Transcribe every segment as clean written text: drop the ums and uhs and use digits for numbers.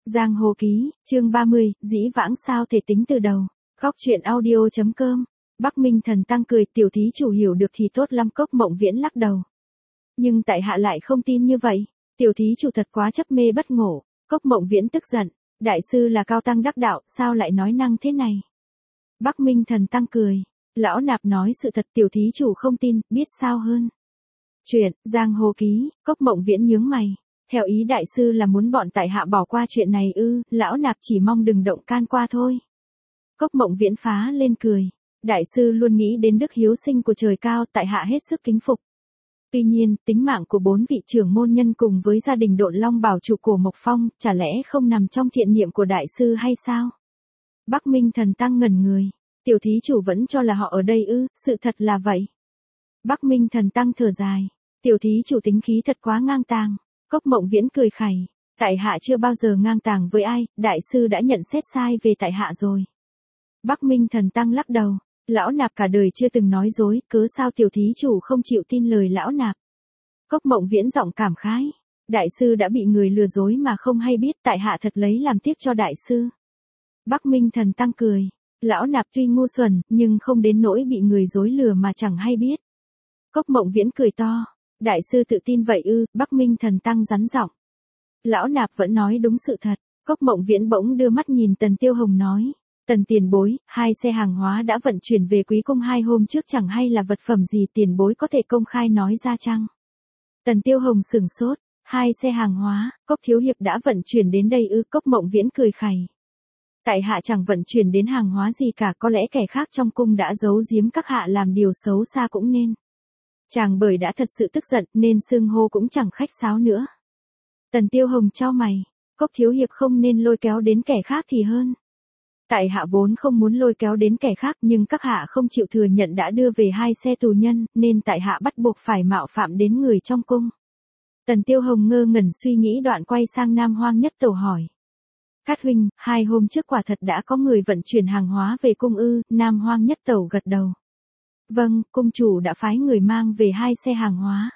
Giang Hồ Ký, chương 30, dĩ vãng sao thể tính từ đầu. Góc truyện audio.com. Bắc Minh Thần Tăng cười, tiểu thí chủ hiểu được thì tốt lắm. Cốc Mộng Viễn lắc đầu. Nhưng tại hạ lại không tin như vậy. Tiểu thí chủ thật quá chấp mê bất ngộ. Cốc Mộng Viễn tức giận. Đại sư là cao tăng đắc đạo, sao lại nói năng thế này? Bắc Minh Thần Tăng cười. Lão nạp nói sự thật, tiểu thí chủ không tin, biết sao hơn. Chuyện, Giang Hồ Ký, Cốc Mộng Viễn nhướng mày. Theo ý đại sư là muốn bọn tại hạ bỏ qua chuyện này ư? Lão nạp chỉ mong đừng động can qua thôi. Cốc Mộng Viễn phá lên cười. Đại sư luôn nghĩ đến đức hiếu sinh của trời cao, tại hạ hết sức kính phục. Tuy nhiên, tính mạng của 4 vị trưởng môn nhân cùng với gia đình Độn Long bảo chủ của Mộc Phong, chả lẽ không nằm trong thiện niệm của đại sư hay sao? Bắc Minh Thần Tăng ngẩn người. Tiểu thí chủ vẫn cho là họ ở đây ư? Sự thật là vậy. Bắc Minh Thần Tăng thở dài. Tiểu thí chủ tính khí thật quá ngang tàng. Cốc Mộng Viễn cười khẩy. Tại hạ chưa bao giờ ngang tàng với ai, đại sư đã nhận xét sai về tại hạ rồi. Bắc Minh Thần Tăng lắc đầu. Lão nạp cả đời chưa từng nói dối, cớ sao tiểu thí chủ không chịu tin lời lão nạp? Cốc Mộng Viễn giọng cảm khái. Đại sư đã bị người lừa dối mà không hay biết, tại hạ thật lấy làm tiếc cho đại sư. Bắc Minh Thần Tăng cười. Lão nạp tuy ngu xuẩn, nhưng không đến nỗi bị người dối lừa mà chẳng hay biết. Cốc Mộng Viễn cười to. Đại sư tự tin vậy ư? Bắc Minh Thần Tăng rắn giọng. Lão nạp vẫn nói đúng sự thật. Cốc Mộng Viễn bỗng đưa mắt nhìn Tần Tiêu Hồng nói. Tần tiền bối, 2 xe hàng hóa đã vận chuyển về Quý Cung 2 hôm trước, chẳng hay là vật phẩm gì, tiền bối có thể công khai nói ra chăng? Tần Tiêu Hồng sửng sốt. 2 xe hàng hóa, Cốc thiếu hiệp đã vận chuyển đến đây ư? Cốc Mộng Viễn cười khẩy. Tại hạ chẳng vận chuyển đến hàng hóa gì cả, có lẽ kẻ khác trong cung đã giấu giếm các hạ làm điều xấu xa cũng nên. Chàng bởi đã thật sự tức giận nên xưng hô cũng chẳng khách sáo nữa. Tần Tiêu Hồng chau mày. Cốc thiếu hiệp không nên lôi kéo đến kẻ khác thì hơn. Tại hạ vốn không muốn lôi kéo đến kẻ khác, nhưng các hạ không chịu thừa nhận đã đưa về 2 xe tù nhân, nên tại hạ bắt buộc phải mạo phạm đến người trong cung. Tần Tiêu Hồng ngơ ngẩn suy nghĩ đoạn quay sang Nam Hoang Nhất Tẩu hỏi. Cát huynh, 2 hôm trước quả thật đã có người vận chuyển hàng hóa về cung ư? Nam Hoang Nhất Tẩu gật đầu. Vâng, cung chủ đã phái người mang về 2 xe hàng hóa.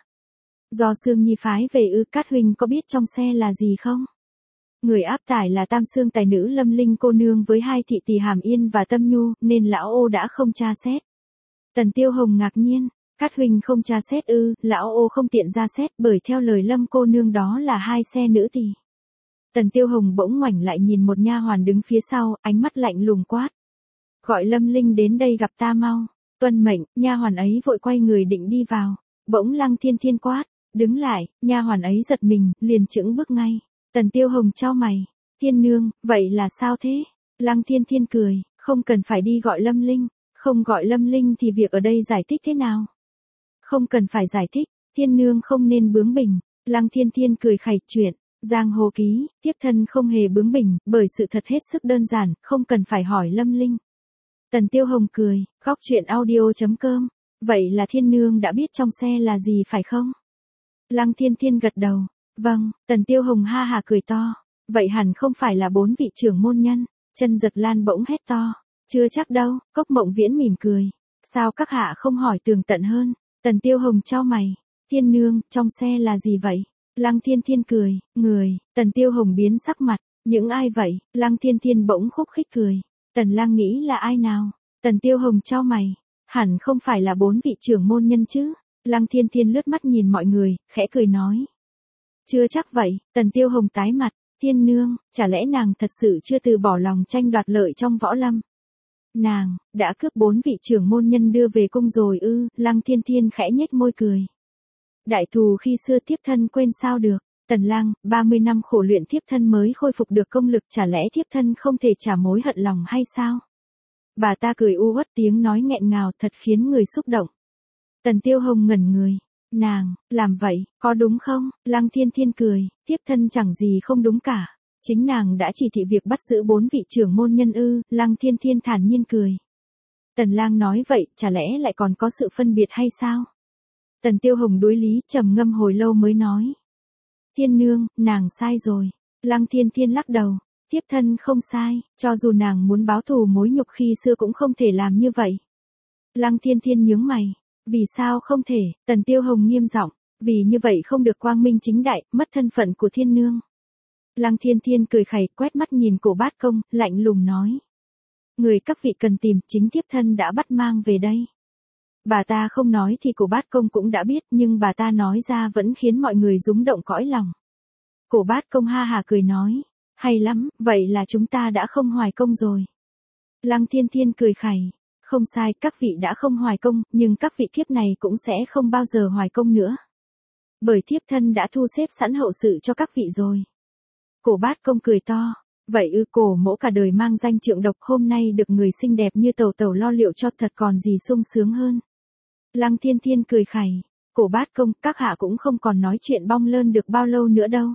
Do Sương Nhi phái về ư? Cát huynh có biết trong xe là gì không? Người áp tải là Tam Xương tài nữ Lâm Linh cô nương với 2 thị tỳ Hàm Yên và Tâm Nhu, nên lão ô đã không tra xét. Tần Tiêu Hồng ngạc nhiên. Cát huynh không tra xét ư? Lão ô không tiện ra xét, bởi theo lời Lâm cô nương đó là 2 xe nữ tỳ. Tần Tiêu Hồng bỗng ngoảnh lại nhìn một nha hoàn đứng phía sau, ánh mắt lạnh lùng quát. Gọi Lâm Linh đến đây gặp ta mau. Tuân mệnh. Nha hoàn ấy vội quay người định đi vào. Bỗng Lăng Thiên Thiên quát. Đứng lại. Nha hoàn ấy giật mình, liền chững bước ngay. Tần Tiêu Hồng chau mày. Thiên nương, vậy là sao thế? Lăng Thiên Thiên cười. Không cần phải đi gọi Lâm Linh. Không gọi Lâm Linh thì việc ở đây giải thích thế nào? Không cần phải giải thích. Thiên nương không nên bướng bỉnh. Lăng Thiên Thiên cười khẩy. Chuyện Giang Hồ Ký, tiếp thân không hề bướng bỉnh, bởi sự thật hết sức đơn giản, không cần phải hỏi Lâm Linh. Tần Tiêu Hồng cười. Góc truyện audio.com. Vậy là thiên nương đã biết trong xe là gì phải không? Lăng Thiên Thiên gật đầu. Vâng. Tần Tiêu Hồng ha hà cười to. Vậy hẳn không phải là 4 vị trưởng môn nhân. Chân Giật Lan bỗng hét to. Chưa chắc đâu. Cốc Mộng Viễn mỉm cười. Sao các hạ không hỏi tường tận hơn? Tần Tiêu Hồng chau mày. Thiên nương, trong xe là gì vậy? Lăng Thiên Thiên cười. Người. Tần Tiêu Hồng biến sắc mặt. Những ai vậy? Lăng Thiên Thiên bỗng khúc khích cười. Tần Lang nghĩ là ai nào? Tần Tiêu Hồng chau mày. Hẳn không phải là 4 vị trưởng môn nhân chứ? Lăng Thiên Thiên lướt mắt nhìn mọi người, khẽ cười nói. Chưa chắc vậy. Tần Tiêu Hồng tái mặt. Thiên nương, chả lẽ nàng thật sự chưa từ bỏ lòng tranh đoạt lợi trong võ lâm? Nàng đã cướp 4 vị trưởng môn nhân đưa về cung rồi ư? Lăng Thiên Thiên khẽ nhếch môi cười. Đại thù khi xưa thiếp thân quên sao được. Tần Lang, 30 năm khổ luyện thiếp thân mới khôi phục được công lực, chả lẽ thiếp thân không thể trả mối hận lòng hay sao? Bà ta cười u uất, tiếng nói nghẹn ngào thật khiến người xúc động. Tần Tiêu Hồng ngẩn người. Nàng, làm vậy, có đúng không? Lăng Thiên Thiên cười. Thiếp thân chẳng gì không đúng cả. Chính nàng đã chỉ thị việc bắt giữ 4 vị trưởng môn nhân ư? Lăng Thiên Thiên thản nhiên cười. Tần Lang nói vậy, chả lẽ lại còn có sự phân biệt hay sao? Tần Tiêu Hồng đối lý, trầm ngâm hồi lâu mới nói. Thiên nương, nàng sai rồi. Lăng Thiên Thiên lắc đầu. Thiếp thân không sai, cho dù nàng muốn báo thù mối nhục khi xưa cũng không thể làm như vậy. Lăng Thiên Thiên nhướng mày. Vì sao không thể? Tần Tiêu Hồng nghiêm giọng. Vì như vậy không được quang minh chính đại, mất thân phận của thiên nương. Lăng Thiên Thiên cười khẩy, quét mắt nhìn Cổ Bát Công, lạnh lùng nói. Người các vị cần tìm, chính thiếp thân đã bắt mang về đây. Bà ta không nói thì Cổ Bát Công cũng đã biết, nhưng bà ta nói ra vẫn khiến mọi người rúng động cõi lòng. Cổ Bát Công ha hà cười nói. Hay lắm, vậy là chúng ta đã không hoài công rồi. Lăng Thiên Thiên cười khẩy. Không sai, các vị đã không hoài công, nhưng các vị kiếp này cũng sẽ không bao giờ hoài công nữa. Bởi thiếp thân đã thu xếp sẵn hậu sự cho các vị rồi. Cổ Bát Công cười to. Vậy Cổ mỗ cả đời mang danh Trượng Độc, hôm nay được người xinh đẹp như Tẩu Tẩu lo liệu cho, thật còn gì sung sướng hơn. Lăng Thiên Thiên cười khẩy. Cổ Bát Công, các hạ cũng không còn nói chuyện bong lơn được bao lâu nữa đâu.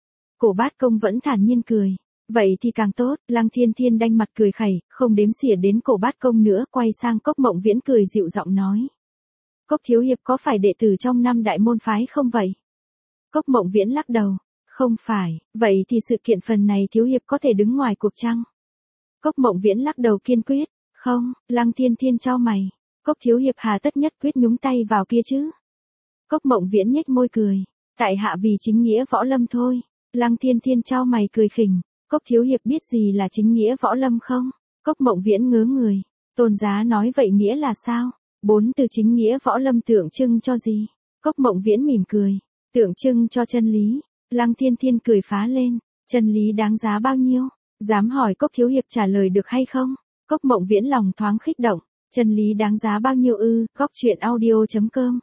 Cổ Bát Công vẫn thản nhiên cười. Vậy thì càng tốt. Lăng Thiên Thiên đanh mặt cười khẩy, không đếm xỉa đến Cổ Bát Công nữa, quay sang Cốc Mộng Viễn cười dịu giọng nói. Cốc thiếu hiệp có phải đệ tử trong 5 đại môn phái không vậy? Cốc Mộng Viễn lắc đầu. Không phải, vậy thì sự kiện phần này thiếu hiệp có thể đứng ngoài cuộc chăng? Cốc Mộng Viễn lắc đầu kiên quyết. Không. Lăng Thiên Thiên chau mày. Cốc thiếu hiệp hà tất nhất quyết nhúng tay vào kia chứ? Cốc Mộng Viễn nhếch môi cười. Tại hạ vì chính nghĩa võ lâm thôi. Lăng Thiên Thiên chau mày cười khỉnh. Cốc thiếu hiệp biết gì là chính nghĩa võ lâm không? Cốc Mộng Viễn ngớ người. Tôn giá nói vậy nghĩa là sao? 4 từ chính nghĩa võ lâm tượng trưng cho gì? Cốc Mộng Viễn mỉm cười. Tượng trưng cho chân lý. Lăng Thiên Thiên cười phá lên. Chân lý đáng giá bao nhiêu? Dám hỏi Cốc thiếu hiệp trả lời được hay không? Cốc Mộng Viễn lòng thoáng khích động. Chân lý đáng giá bao nhiêu ư? Cóc truyện audio.com.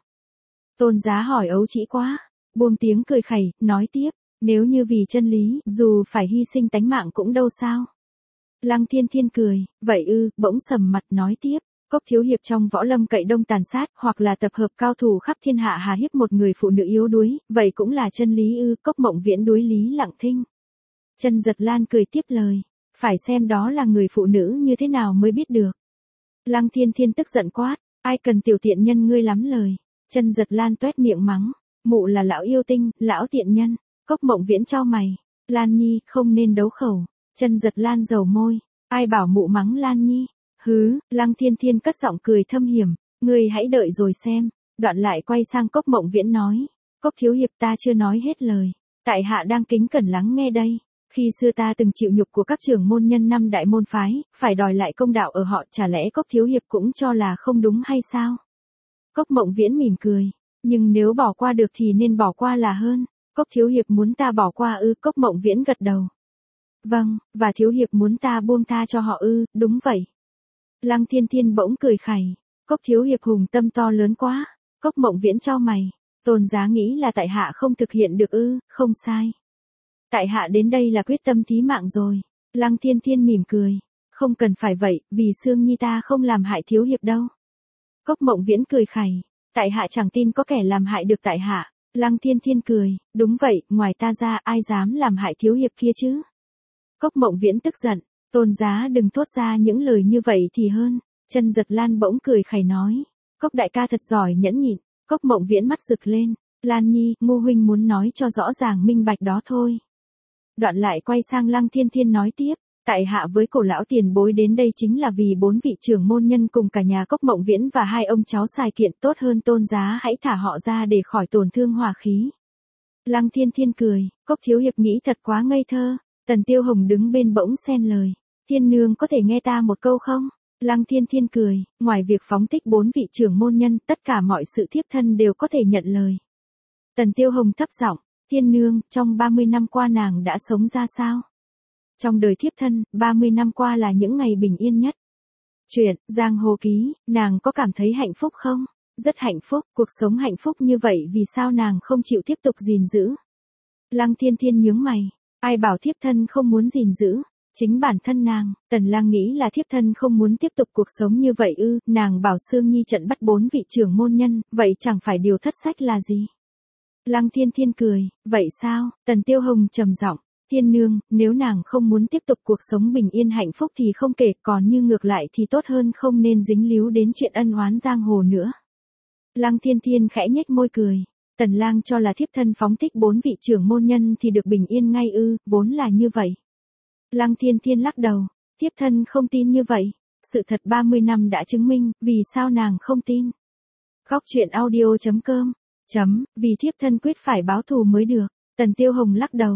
Tôn giá hỏi ấu trĩ quá. Buông tiếng cười khẩy, nói tiếp. Nếu như vì chân lý, dù phải hy sinh tánh mạng cũng đâu sao. Lăng Thiên Thiên cười. Vậy bỗng sầm mặt nói tiếp. Cốc thiếu hiệp trong võ lâm cậy đông tàn sát, hoặc là tập hợp cao thủ khắp thiên hạ hà hiếp một người phụ nữ yếu đuối, vậy cũng là chân lý Cốc Mộng Viễn đối lý lặng thinh. Chân Giật Lan cười tiếp lời. Phải xem đó là người phụ nữ như thế nào mới biết được. Lăng Thiên Thiên tức giận quát. Ai cần tiểu tiện nhân ngươi lắm lời. Chân Giật Lan toét miệng mắng. Mụ là lão yêu tinh, lão tiện nhân. Cốc Mộng Viễn chau mày. Lan Nhi, không nên đấu khẩu. Chân Giật Lan dầu môi. Ai bảo mụ mắng Lan Nhi? Hứ. Lăng Thiên Thiên cất giọng cười thâm hiểm. Ngươi hãy đợi rồi xem. Đoạn lại quay sang Cốc Mộng Viễn nói. Cốc thiếu hiệp, ta chưa nói hết lời. Tại hạ đang kính cẩn lắng nghe đây. Khi xưa ta từng chịu nhục của các trưởng môn nhân 5 đại môn phái, phải đòi lại công đạo ở họ, chả lẽ Cốc thiếu hiệp cũng cho là không đúng hay sao? Cốc Mộng Viễn mỉm cười. Nhưng nếu bỏ qua được thì nên bỏ qua là hơn. Cốc thiếu hiệp muốn ta bỏ qua Cốc Mộng Viễn gật đầu. Vâng, và thiếu hiệp muốn ta buông tha cho họ đúng vậy. Lăng Thiên Thiên bỗng cười khẩy. Cốc thiếu hiệp hùng tâm to lớn quá. Cốc Mộng Viễn chau mày. Tôn giá nghĩ là tại hạ không thực hiện được không sai. Tại hạ đến đây là quyết tâm thí mạng rồi. Lăng Thiên Thiên mỉm cười. Không cần phải vậy, vì Sương Nhi ta không làm hại thiếu hiệp đâu. Cốc Mộng Viễn cười khẩy. Tại hạ chẳng tin có kẻ làm hại được tại hạ. Lăng Thiên Thiên cười. Đúng vậy, ngoài ta ra ai dám làm hại thiếu hiệp kia chứ? Cốc Mộng Viễn tức giận. Tôn giá đừng thốt ra những lời như vậy thì hơn. Chân Giật Lan bỗng cười khẩy nói. Cốc đại ca thật giỏi nhẫn nhịn. Cốc Mộng Viễn mắt rực lên. Lan Nhi, Ngô huynh muốn nói cho rõ ràng minh bạch đó thôi. Đoạn lại quay sang Lăng Thiên Thiên nói tiếp. Tại hạ với Cổ lão tiền bối đến đây chính là vì 4 vị trưởng môn nhân cùng cả nhà Cốc Mộng Viễn và 2 ông cháu xài kiện, tốt hơn tôn giá hãy thả họ ra để khỏi tổn thương hòa khí. Lăng Thiên Thiên cười. Cốc thiếu hiệp nghĩ thật quá ngây thơ. Tần Tiêu Hồng đứng bên bỗng xen lời. Thiên nương có thể nghe ta một câu không? Lăng Thiên Thiên cười. Ngoài việc phóng thích 4 vị trưởng môn nhân, tất cả mọi sự thiếp thân đều có thể nhận lời. Tần Tiêu Hồng thấp giọng. Thiên nương, trong 30 năm qua nàng đã sống ra sao? Trong đời thiếp thân, 30 năm qua là những ngày bình yên nhất. Chuyện, Giang Hồ Ký, nàng có cảm thấy hạnh phúc không? Rất hạnh phúc, cuộc sống hạnh phúc như vậy vì sao nàng không chịu tiếp tục gìn giữ? Lăng Thiên Thiên nhướng mày. Ai bảo thiếp thân không muốn gìn giữ? Chính bản thân nàng. Tần Lang nghĩ là thiếp thân không muốn tiếp tục cuộc sống như vậy nàng bảo Sương Nhi trận bắt 4 vị trưởng môn nhân, vậy chẳng phải điều thất sách là gì? Lăng Thiên Thiên cười. Vậy sao? Tần Tiêu Hồng trầm giọng. Thiên nương, nếu nàng không muốn tiếp tục cuộc sống bình yên hạnh phúc thì không kể, còn như ngược lại thì tốt hơn không nên dính líu đến chuyện ân oán giang hồ nữa. Lăng Thiên Thiên khẽ nhếch môi cười. Tần Lang cho là thiếp thân phóng thích 4 vị trưởng môn nhân thì được bình yên ngay vốn là như vậy. Lăng Thiên Thiên lắc đầu. Thiếp thân không tin như vậy. Sự thật 30 năm đã chứng minh, vì sao nàng không tin? Khóc truyện audio.com. Vì thiếp thân quyết phải báo thù mới được. Tần Tiêu Hồng lắc đầu.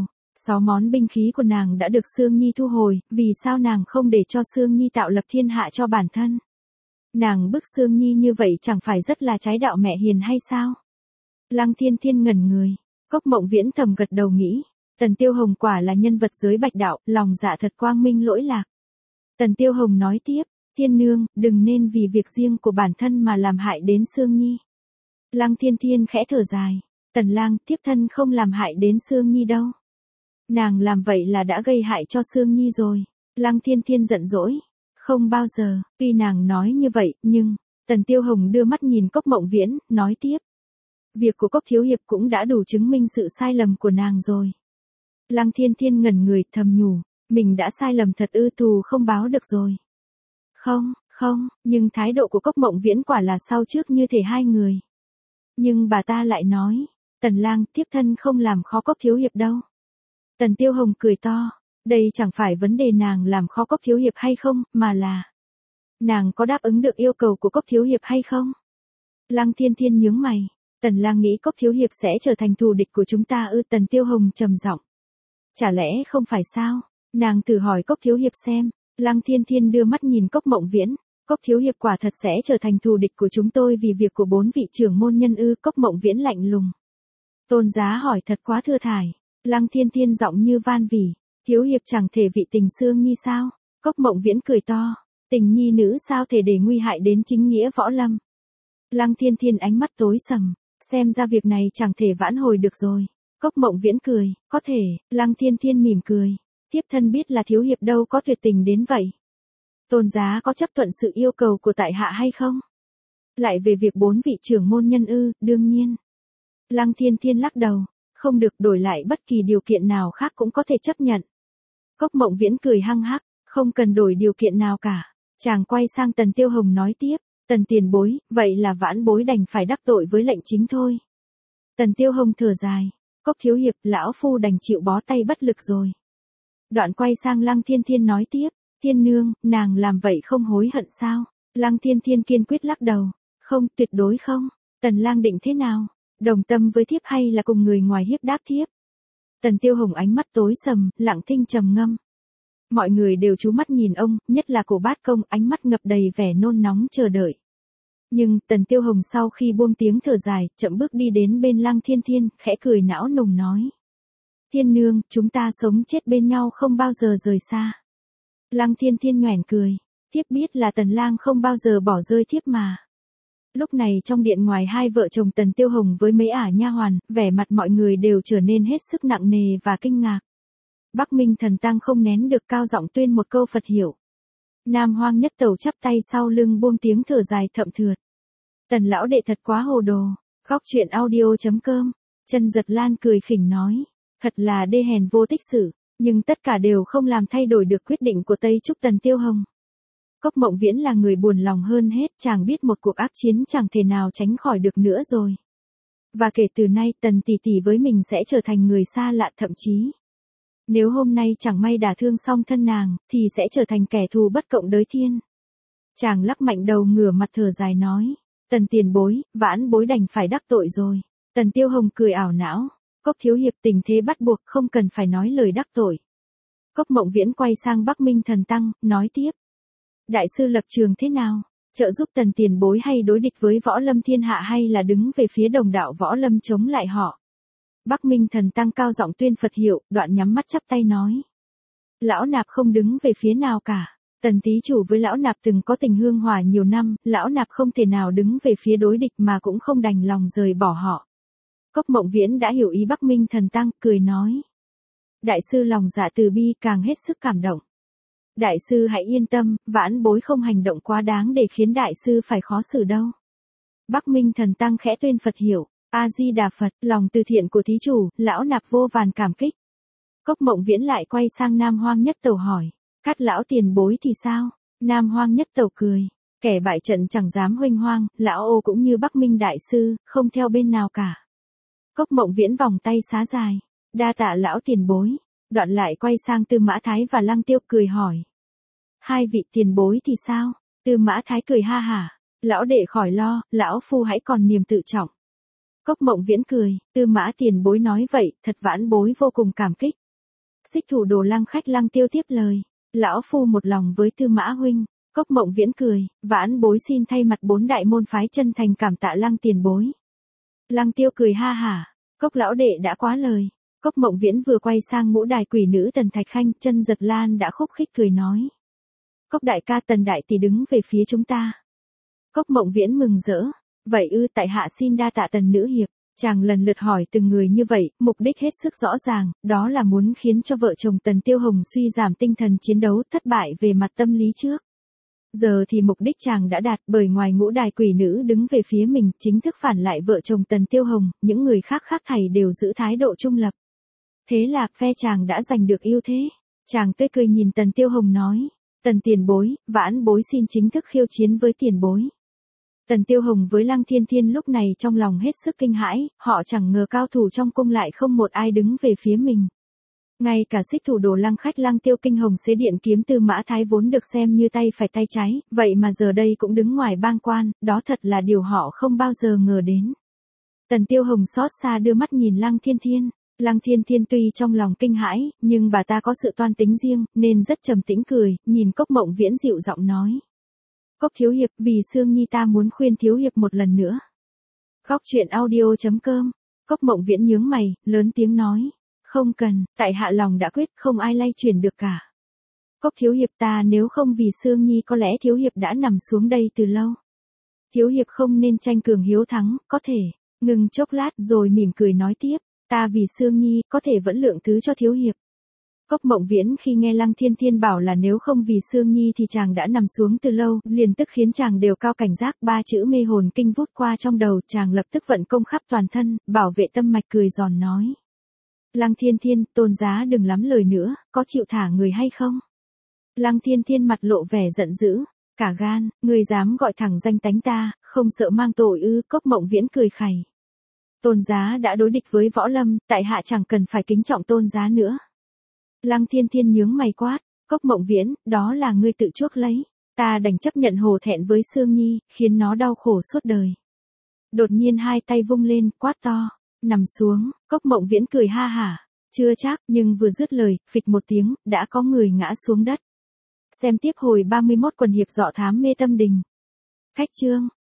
6 món binh khí của nàng đã được Sương Nhi thu hồi, vì sao nàng không để cho Sương Nhi tạo lập thiên hạ cho bản thân? Nàng bức Sương Nhi như vậy chẳng phải rất là trái đạo mẹ hiền hay sao? Lăng Thiên Thiên ngẩn người, Cốc Mộng Viễn thầm gật đầu nghĩ, Tần Tiêu Hồng quả là nhân vật giới bạch đạo, lòng dạ thật quang minh lỗi lạc. Tần Tiêu Hồng nói tiếp, Thiên nương, đừng nên vì việc riêng của bản thân mà làm hại đến Sương Nhi. Lăng Thiên Thiên khẽ thở dài, Tần lang, thiếp thân không làm hại đến Sương Nhi đâu. Nàng làm vậy là đã gây hại cho Sương Nhi rồi. Lăng Thiên Thiên giận dỗi, không bao giờ, tuy nàng nói như vậy, nhưng, Tần Tiêu Hồng đưa mắt nhìn Cốc Mộng Viễn, nói tiếp. Việc của Cốc thiếu hiệp cũng đã đủ chứng minh sự sai lầm của nàng rồi. Lăng Thiên Thiên ngẩn người, thầm nhủ, mình đã sai lầm thật ư, thù không báo được rồi. Không, nhưng thái độ của Cốc Mộng Viễn quả là sau trước như thể hai người. Nhưng bà ta lại nói, Tần lang, thiếp thân không làm khó Cốc thiếu hiệp đâu. Tần Tiêu Hồng cười to, đây chẳng phải vấn đề nàng làm khó Cốc thiếu hiệp hay không, mà là nàng có đáp ứng được yêu cầu của Cốc thiếu hiệp hay không? Lăng Thiên Thiên nhướng mày, Tần lang nghĩ Cốc thiếu hiệp sẽ trở thành thù địch của chúng ta ư? Tần Tiêu Hồng trầm giọng. Chả lẽ không phải sao? Nàng thử hỏi Cốc thiếu hiệp xem. Lăng Thiên Thiên đưa mắt nhìn Cốc Mộng Viễn, Cốc thiếu hiệp quả thật sẽ trở thành thù địch của chúng tôi vì việc của 4 vị trưởng môn nhân ư? Cốc Mộng Viễn lạnh lùng. Tôn Giá hỏi thật quá thưa thải. Lăng Thiên Thiên giọng như van vỉ, thiếu hiệp chẳng thể vị tình Sương Nhi sao? Cốc Mộng Viễn cười to, tình nhi nữ sao thể để nguy hại đến chính nghĩa võ lâm? Lăng Thiên Thiên ánh mắt tối sầm, xem ra việc này chẳng thể vãn hồi được rồi. Cốc Mộng Viễn cười, có thể. Lăng Thiên Thiên mỉm cười, thiếp thân biết là thiếu hiệp đâu có tuyệt tình đến vậy. Tôn Giá có chấp thuận sự yêu cầu của tại hạ hay không? Lại về việc 4 vị trưởng môn nhân ư? Đương nhiên. Lăng Thiên Thiên lắc đầu, không được, đổi lại bất kỳ điều kiện nào khác cũng có thể chấp nhận. Cốc Mộng Viễn cười hăng hắc, không cần đổi điều kiện nào cả. Chàng quay sang Tần Tiêu Hồng nói tiếp, Tần tiền bối, vậy là vãn bối đành phải đắc tội với lệnh chính thôi. Tần Tiêu Hồng thở dài, Cốc thiếu hiệp, lão phu đành chịu bó tay bất lực rồi. Đoạn quay sang Lăng Thiên Thiên nói tiếp, Thiên nương, nàng làm vậy không hối hận sao? Lăng Thiên Thiên kiên quyết lắc đầu, không, tuyệt đối không. Tần lang định thế nào? Đồng tâm với thiếp hay là cùng người ngoài hiếp đáp thiếp? Tần Tiêu Hồng ánh mắt tối sầm, lặng thinh trầm ngâm. Mọi người đều chú mắt nhìn ông, nhất là Cổ Bát Công, ánh mắt ngập đầy vẻ nôn nóng chờ đợi. Nhưng, Tần Tiêu Hồng sau khi buông tiếng thở dài, chậm bước đi đến bên Lăng Thiên Thiên, khẽ cười não nùng nói. Thiên nương, chúng ta sống chết bên nhau không bao giờ rời xa. Lăng Thiên Thiên nhoẻn cười, thiếp biết là Tần lang không bao giờ bỏ rơi thiếp mà. Lúc này trong điện ngoài hai vợ chồng Tần Tiêu Hồng với mấy ả nha hoàn, vẻ mặt mọi người đều trở nên hết sức nặng nề và kinh ngạc. Bắc Minh Thần Tăng không nén được cao giọng tuyên một câu Phật hiệu. Nam Hoang Nhất Tẩu chắp tay sau lưng buông tiếng thở dài thậm thượt. Tần lão đệ thật quá hồ đồ. Góc truyện audio.com. Chân Giật Lan cười khỉnh nói, thật là đê hèn vô tích sự, nhưng tất cả đều không làm thay đổi được quyết định của Tây Trúc Tần Tiêu Hồng. Cốc Mộng Viễn là người buồn lòng hơn hết, chàng biết một cuộc ác chiến chẳng thể nào tránh khỏi được nữa rồi. Và kể từ nay Tần tỷ tỷ với mình sẽ trở thành người xa lạ, thậm chí. Nếu hôm nay chẳng may đả thương xong thân nàng, thì sẽ trở thành kẻ thù bất cộng đới thiên. Chàng lắc mạnh đầu ngửa mặt thở dài nói, Tần tiền bối, vãn bối đành phải đắc tội rồi. Tần Tiêu Hồng cười ảo não, Cốc thiếu hiệp tình thế bắt buộc không cần phải nói lời đắc tội. Cốc Mộng Viễn quay sang Bắc Minh Thần Tăng, nói tiếp. Đại sư lập trường thế nào? Trợ giúp Tần tiền bối hay đối địch với võ lâm thiên hạ hay là đứng về phía đồng đạo võ lâm chống lại họ? Bắc Minh Thần Tăng cao giọng tuyên Phật hiệu, đoạn nhắm mắt chắp tay nói. Lão nạp không đứng về phía nào cả. Tần thí chủ với lão nạp từng có tình hương hòa nhiều năm, lão nạp không thể nào đứng về phía đối địch mà cũng không đành lòng rời bỏ họ. Cốc Mộng Viễn đã hiểu ý Bắc Minh Thần Tăng, cười nói. Đại sư lòng dạ từ bi càng hết sức cảm động. Đại sư hãy yên tâm, vãn bối không hành động quá đáng để khiến đại sư phải khó xử đâu. Bắc Minh Thần Tăng khẽ tuyên Phật hiệu, A-di-đà Phật, lòng từ thiện của thí chủ, lão nạp vô vàn cảm kích. Cốc Mộng Viễn lại quay sang Nam Hoang Nhất Tẩu hỏi, Cát lão tiền bối thì sao? Nam Hoang Nhất Tẩu cười, kẻ bại trận chẳng dám huênh hoang, lão ô cũng như Bắc Minh đại sư, không theo bên nào cả. Cốc Mộng Viễn vòng tay xá dài, đa tạ lão tiền bối. Đoạn lại quay sang Tư Mã Thái và Lăng Tiêu cười hỏi. Hai vị tiền bối thì sao? Tư Mã Thái cười ha hả, lão đệ khỏi lo, lão phu hãy còn niềm tự trọng. Cốc Mộng Viễn cười, Tư Mã tiền bối nói vậy, thật vãn bối vô cùng cảm kích. Xích Thủ Đồ Lăng khách Lăng Tiêu tiếp lời, lão phu một lòng với Tư Mã huynh. Cốc Mộng Viễn cười, vãn bối xin thay mặt 4 đại môn phái chân thành cảm tạ Lăng tiền bối. Lăng Tiêu cười ha hả, Cốc lão đệ đã quá lời. Cốc Mộng Viễn vừa quay sang Ngũ Đài quỷ nữ Tần Thạch Khanh, Chân Giật Lan đã khúc khích cười nói. Cốc đại ca Tần đại tỷ đứng về phía chúng ta. Cốc Mộng Viễn mừng rỡ, vậy ư, tại hạ xin đa tạ Tần nữ hiệp. Chàng lần lượt hỏi từng người như vậy, mục đích hết sức rõ ràng, đó là muốn khiến cho vợ chồng Tần Tiêu Hồng suy giảm tinh thần chiến đấu, thất bại về mặt tâm lý trước. Giờ thì mục đích chàng đã đạt, bởi ngoài Ngũ Đài quỷ nữ đứng về phía mình, chính thức phản lại vợ chồng Tần Tiêu Hồng, những người khác khác thảy đều giữ thái độ trung lập. Thế là phe chàng đã giành được ưu thế. Chàng tươi cười nhìn Tần Tiêu Hồng nói, Tần tiền bối, vãn bối xin chính thức khiêu chiến với tiền bối. Tần Tiêu Hồng với Lăng Thiên Thiên lúc này trong lòng hết sức kinh hãi, họ chẳng ngờ cao thủ trong cung lại không một ai đứng về phía mình. Ngay cả Xích Thủ Đồ Lăng khách Lăng Tiêu kinh hồng xế điện kiếm Tư Mã Thái vốn được xem như tay phải tay trái, vậy mà giờ đây cũng đứng ngoài bang quan, đó thật là điều họ không bao giờ ngờ đến. Tần Tiêu Hồng xót xa đưa mắt nhìn Lăng Thiên Thiên. Lăng Thiên Thiên tuy trong lòng kinh hãi, nhưng bà ta có sự toan tính riêng, nên rất trầm tĩnh cười, nhìn Cốc Mộng Viễn dịu giọng nói. Cốc thiếu hiệp, vì Sương Nhi ta muốn khuyên thiếu hiệp một lần nữa. Góc truyện audio.com. Cốc Mộng Viễn nhướng mày, lớn tiếng nói. Không cần, tại hạ lòng đã quyết, không ai lay chuyển được cả. Cốc thiếu hiệp, ta nếu không vì Sương Nhi có lẽ thiếu hiệp đã nằm xuống đây từ lâu. Thiếu hiệp không nên tranh cường hiếu thắng, có thể. Ngừng chốc lát rồi mỉm cười nói tiếp. Ta vì Sương Nhi, có thể vẫn lượng thứ cho thiếu hiệp. Cốc Mộng Viễn khi nghe Lăng Thiên Thiên bảo là nếu không vì Sương Nhi thì chàng đã nằm xuống từ lâu, liền tức khiến chàng đều cao cảnh giác, 3 chữ mê hồn kinh vút qua trong đầu, chàng lập tức vận công khắp toàn thân, bảo vệ tâm mạch cười giòn nói. Lăng Thiên Thiên, tôn giá đừng lắm lời nữa, có chịu thả người hay không? Lăng Thiên Thiên mặt lộ vẻ giận dữ, cả gan, người dám gọi thẳng danh tánh ta, không sợ mang tội ư? Cốc Mộng Viễn cười khẩy. Tôn giá đã đối địch với võ lâm, tại hạ chẳng cần phải kính trọng tôn giá nữa. Lăng Thiên Thiên nhướng mày quát, Cốc Mộng Viễn, đó là ngươi tự chuốc lấy, ta đành chấp nhận hổ thẹn với Sương Nhi, khiến nó đau khổ suốt đời. Đột nhiên hai tay vung lên, quát to, nằm xuống. Cốc Mộng Viễn cười ha hả, chưa chắc, nhưng vừa dứt lời, phịch một tiếng, đã có người ngã xuống đất. Xem tiếp hồi 31 quần hiệp dọ thám mê tâm đình. Khách chương